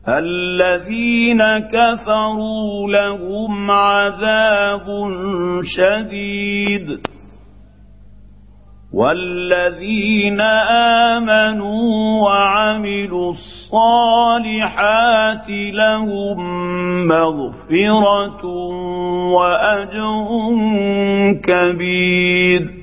الذين كفروا لهم عذاب شديد والذين آمنوا وعملوا الصالحات لهم مغفرة وأجر كبير.